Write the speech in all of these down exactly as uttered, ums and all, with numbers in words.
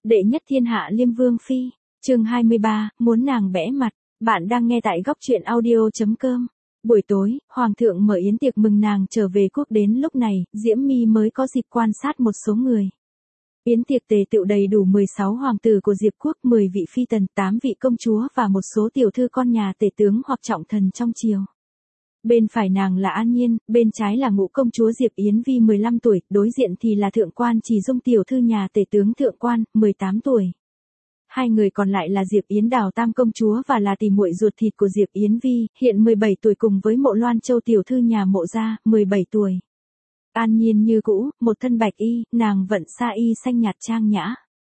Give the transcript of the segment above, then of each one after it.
Đệ nhất thiên hạ Liêm Vương Phi, chương hai mươi ba, muốn nàng bẽ mặt. Bạn đang nghe tại góc truyện audio.com. Buổi tối, Hoàng thượng mở yến tiệc mừng nàng trở về quốc, đến lúc này, Diễm My mới có dịp quan sát một số người. Yến tiệc tề tựu đầy đủ mười sáu hoàng tử của Diệp quốc, mười vị phi tần, tám vị công chúa và một số tiểu thư con nhà tể tướng hoặc trọng thần trong triều. Bên phải nàng là An Nhiên, bên trái là ngũ công chúa Diệp Yến Vi mười lăm tuổi, đối diện thì là thượng quan Chỉ Dung tiểu thư nhà tể tướng thượng quan, mười tám tuổi. Hai người còn lại là Diệp Yến Đào tam công chúa và là tỷ muội ruột thịt của Diệp Yến Vi, hiện mười bảy tuổi, cùng với Mộ Loan Châu tiểu thư nhà Mộ gia, mười bảy tuổi. An Nhiên như cũ, một thân bạch y, nàng vận sa y xanh nhạt trang nhã.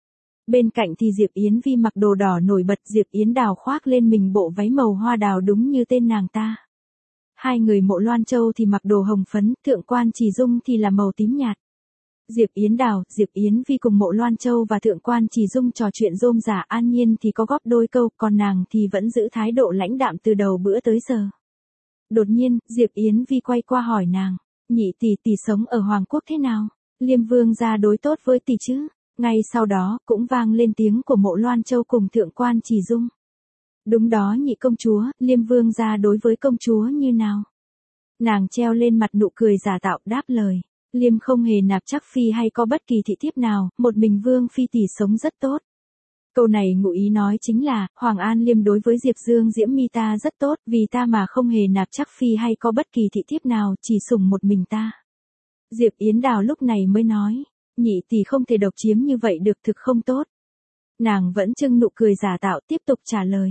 Bên cạnh thì Diệp Yến Vi mặc đồ đỏ nổi bật, Diệp Yến Đào khoác lên mình bộ váy màu hoa đào đúng như tên nàng ta. Hai người Mộ Loan Châu thì mặc đồ hồng phấn, thượng quan Chỉ Dung thì là màu tím nhạt. Diệp Yến Đào, Diệp Yến Vi cùng Mộ Loan Châu và thượng quan Chỉ Dung trò chuyện rôm rả, An Nhiên thì có góp đôi câu, còn nàng thì vẫn giữ thái độ lãnh đạm từ đầu bữa tới giờ. Đột nhiên, Diệp Yến Vi quay qua hỏi nàng, nhị tỷ tỷ sống ở Hoàng Quốc thế nào? Liêm Vương gia đối tốt với tỷ chứ? Ngay sau đó, cũng vang lên tiếng của Mộ Loan Châu cùng thượng quan Chỉ Dung. Đúng đó nhị công chúa, Liêm Vương gia đối với công chúa như nào? Nàng treo lên mặt nụ cười giả tạo đáp lời. Liêm không hề nạp chắc phi hay có bất kỳ thị thiếp nào, một mình Vương phi tỷ sống rất tốt. Câu này ngụ ý nói chính là, Hoàng An Liêm đối với Diệp Dương Diễm My ta rất tốt, vì ta mà không hề nạp chắc phi hay có bất kỳ thị thiếp nào, chỉ sủng một mình ta. Diệp Yến Đào lúc này mới nói, nhị tỷ không thể độc chiếm như vậy được, thực không tốt. Nàng vẫn trưng nụ cười giả tạo tiếp tục trả lời.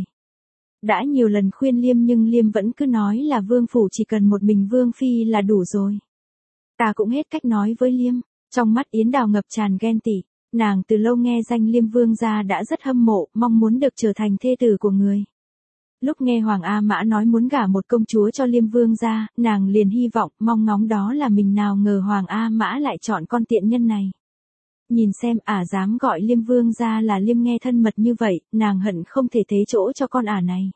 Đã nhiều lần khuyên Liêm nhưng Liêm vẫn cứ nói là Vương phủ chỉ cần một mình Vương phi là đủ rồi. Ta cũng hết cách nói với Liêm. Trong mắt Yến Đào ngập tràn ghen tị, nàng từ lâu nghe danh Liêm Vương gia đã rất hâm mộ, mong muốn được trở thành thê tử của người. Lúc nghe Hoàng A Mã nói muốn gả một công chúa cho Liêm Vương gia, nàng liền hy vọng, mong ngóng đó là mình, nào ngờ Hoàng A Mã lại chọn con tiện nhân này. Nhìn xem ả dám gọi Liêm Vương gia là Liêm, nghe thân mật như vậy, nàng hận không thể thế chỗ cho con ả này.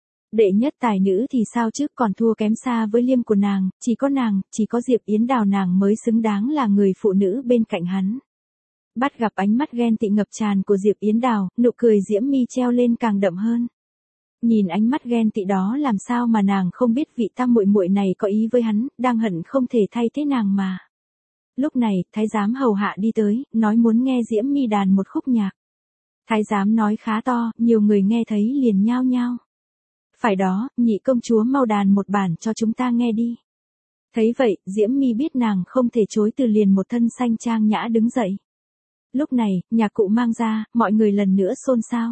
Đệ nhất tài nữ thì sao chứ, còn thua kém xa với Liêm của nàng, chỉ có nàng, chỉ có Diệp Yến Đào nàng mới xứng đáng là người phụ nữ bên cạnh hắn. Bắt gặp ánh mắt ghen tị ngập tràn của Diệp Yến Đào, nụ cười Diễm My treo lên càng đậm hơn. Nhìn ánh mắt ghen tị đó làm sao mà nàng không biết vị tam muội muội này có ý với hắn, đang hận không thể thay thế nàng mà. Lúc này, thái giám hầu hạ đi tới, nói muốn nghe Diễm My đàn một khúc nhạc. Thái giám nói khá to, nhiều người nghe thấy liền nhao nhao. Phải đó, nhị công chúa mau đàn một bản cho chúng ta nghe đi. Thấy vậy, Diễm My biết nàng không thể chối từ, liền một thân xanh trang nhã đứng dậy. Lúc này, nhạc cụ mang ra, mọi người lần nữa xôn xao.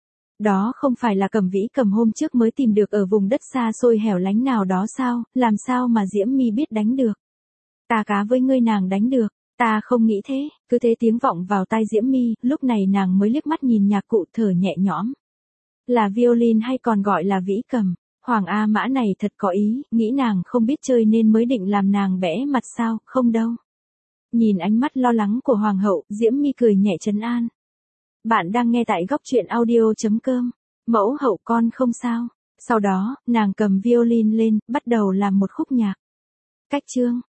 Đó không phải là Cẩm Vĩ Cầm hôm trước mới tìm được ở vùng đất xa xôi hẻo lánh nào đó sao, làm sao mà Diễm My biết đánh được? Ta cá với ngươi nàng đánh được, ta không nghĩ thế, cứ thế tiếng vọng vào tai Diễm My, lúc này nàng mới liếc mắt nhìn nhạc cụ thở nhẹ nhõm. Là violin hay còn gọi là vĩ cầm, Hoàng A Mã này thật có ý, nghĩ nàng không biết chơi nên mới định làm nàng bẽ mặt sao, không đâu. Nhìn ánh mắt lo lắng của Hoàng hậu, Diễm My cười nhẹ trấn an. Bạn đang nghe tại góc truyện audio.com, mẫu hậu con không sao. Sau đó, nàng cầm violin lên, bắt đầu làm một khúc nhạc. Cách chương.